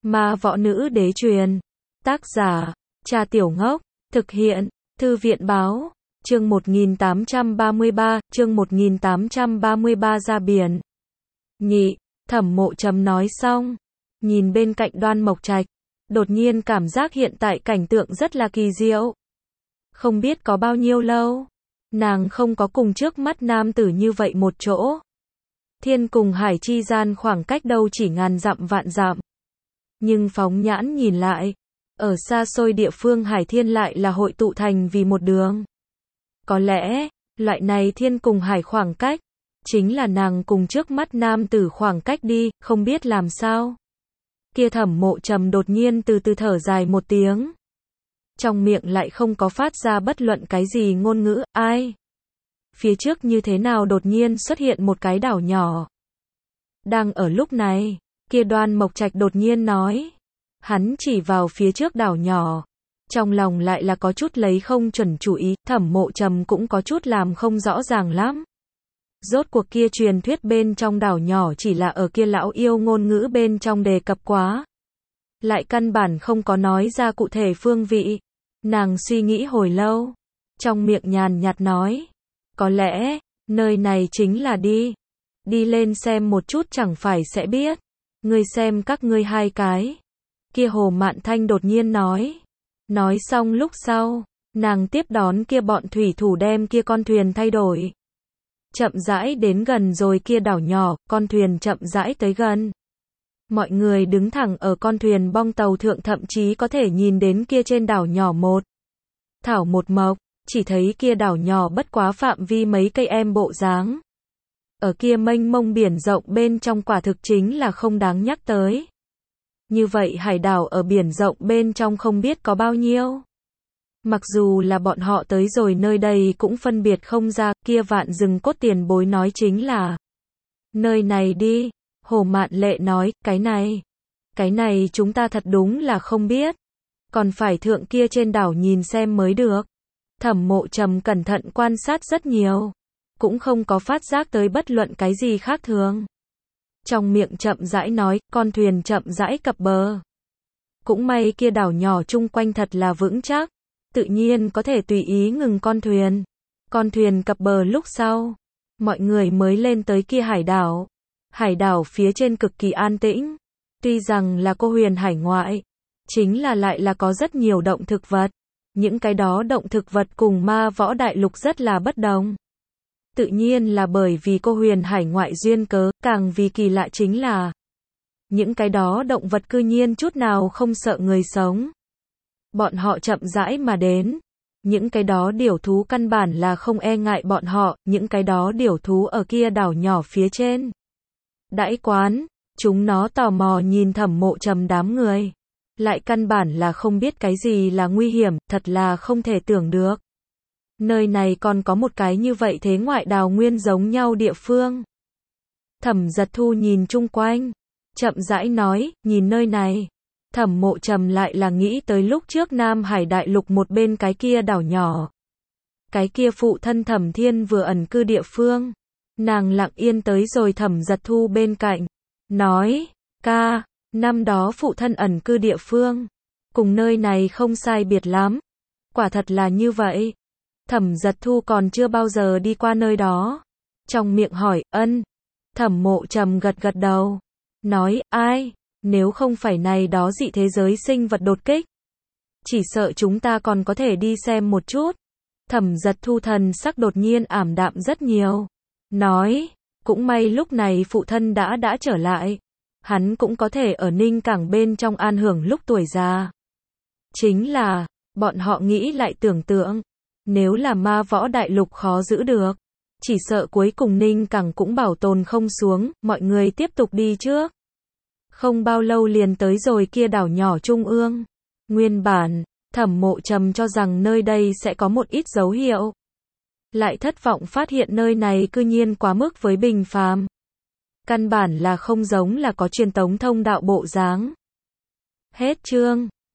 Ma võ nữ đế truyền. Tác giả, Cha Tiểu Ngốc. Thực hiện, Thư viện báo. Chương 1833, chương 1833 ra biển. Nhị, Thẩm Mộ Trầm nói xong, nhìn bên cạnh Đoan Mộc Trạch, đột nhiên cảm giác hiện tại cảnh tượng rất là kỳ diệu. Không biết có bao nhiêu lâu, nàng không có cùng trước mắt nam tử như vậy một chỗ. Thiên cùng hải chi gian khoảng cách đâu chỉ ngàn dặm vạn dặm. Nhưng phóng nhãn nhìn lại, ở xa xôi địa phương hải thiên lại là hội tụ thành vì một đường. Có lẽ, loại này thiên cùng hải khoảng cách, chính là nàng cùng trước mắt nam tử khoảng cách đi, không biết làm sao. Kia Thẩm Mộ Trầm đột nhiên từ từ thở dài một tiếng. Trong miệng lại không có phát ra bất luận cái gì ngôn ngữ, ai? Phía trước như thế nào đột nhiên xuất hiện một cái đảo nhỏ. Đang ở lúc này, kia Đoan Mộc Trạch đột nhiên nói. Hắn chỉ vào phía trước đảo nhỏ. Trong lòng lại là có chút lấy không chuẩn chủ ý, Thẩm Mộ Trầm cũng có chút làm không rõ ràng lắm. Rốt cuộc kia truyền thuyết bên trong đảo nhỏ chỉ là ở kia lão yêu ngôn ngữ bên trong đề cập quá. Lại căn bản không có nói ra cụ thể phương vị. Nàng suy nghĩ hồi lâu. Trong miệng nhàn nhạt nói. Có lẽ, nơi này chính là đi. Đi lên xem một chút chẳng phải sẽ biết. Ngươi xem các ngươi hai cái. Kia Hồ Mạn Thanh đột nhiên nói. Nói xong lúc sau, nàng tiếp đón kia bọn thủy thủ đem kia con thuyền thay đổi. Chậm rãi đến gần rồi kia đảo nhỏ, con thuyền chậm rãi tới gần. Mọi người đứng thẳng ở con thuyền bong tàu thượng thậm chí có thể nhìn đến kia trên đảo nhỏ một thảo một mộc, chỉ thấy kia đảo nhỏ bất quá phạm vi mấy cây em bộ dáng. Ở kia mênh mông biển rộng bên trong quả thực chính là không đáng nhắc tới. Như vậy hải đảo ở biển rộng bên trong không biết có bao nhiêu. Mặc dù là bọn họ tới rồi nơi đây cũng phân biệt không ra, kia Vạn Rừng Cốt tiền bối nói chính là nơi này đi. Hồ Mạn Lệ nói, cái này chúng ta thật đúng là không biết. Còn phải thượng kia trên đảo nhìn xem mới được. Thẩm Mộ Trầm cẩn thận quan sát rất nhiều. Cũng không có phát giác tới bất luận cái gì khác thường. Trong miệng chậm rãi nói, con thuyền chậm rãi cập bờ. Cũng may kia đảo nhỏ chung quanh thật là vững chắc. Tự nhiên có thể tùy ý ngừng con thuyền. Con thuyền cập bờ lúc sau. Mọi người mới lên tới kia hải đảo. Hải đảo phía trên cực kỳ an tĩnh. Tuy rằng là cô huyền hải ngoại. Chính là lại là có rất nhiều động thực vật. Những cái đó động thực vật cùng ma võ đại lục rất là bất đồng. Tự nhiên là bởi vì cô huyền hải ngoại duyên cớ, càng vì kỳ lạ chính là những cái đó động vật cư nhiên chút nào không sợ người sống. Bọn họ chậm rãi mà đến. Những cái đó điểu thú căn bản là không e ngại bọn họ, những cái đó điểu thú ở kia đảo nhỏ phía trên. Đãi quán, chúng nó tò mò nhìn Thẩm Mộ Trầm đám người. Lại căn bản là không biết cái gì là nguy hiểm, thật là không thể tưởng được. Nơi này còn có một cái như vậy thế ngoại đào nguyên giống nhau địa phương. Thẩm Giật Thu nhìn chung quanh, chậm rãi nói, nhìn nơi này. Thẩm Mộ Trầm lại là nghĩ tới lúc trước Nam Hải đại lục một bên cái kia đảo nhỏ. Cái kia phụ thân Thẩm Thiên vừa ẩn cư địa phương. Nàng lặng yên tới rồi Thẩm Giật Thu bên cạnh. Nói, ca, năm đó phụ thân ẩn cư địa phương. Cùng nơi này không sai biệt lắm. Quả thật là như vậy. Thẩm Giật Thu còn chưa bao giờ đi qua nơi đó. Trong miệng hỏi, ân. Thẩm Mộ Trầm gật gật đầu. Nói, ai, nếu không phải này đó dị thế giới sinh vật đột kích. Chỉ sợ chúng ta còn có thể đi xem một chút. Thẩm Giật Thu thần sắc đột nhiên ảm đạm rất nhiều. Nói, cũng may lúc này phụ thân đã trở lại. Hắn cũng có thể ở Ninh Cảng bên trong an hưởng lúc tuổi già. Chính là, bọn họ nghĩ lại tưởng tượng. Nếu là ma võ đại lục khó giữ được. Chỉ sợ cuối cùng Ninh Cảng cũng bảo tồn không xuống, mọi người tiếp tục đi trước. Không bao lâu liền tới rồi kia đảo nhỏ trung ương. Nguyên bản, Thẩm Mộ Trầm cho rằng nơi đây sẽ có một ít dấu hiệu. Lại thất vọng phát hiện nơi này cư nhiên quá mức với bình phàm. Căn bản là không giống là có truyền tống thông đạo bộ dáng. Hết chương.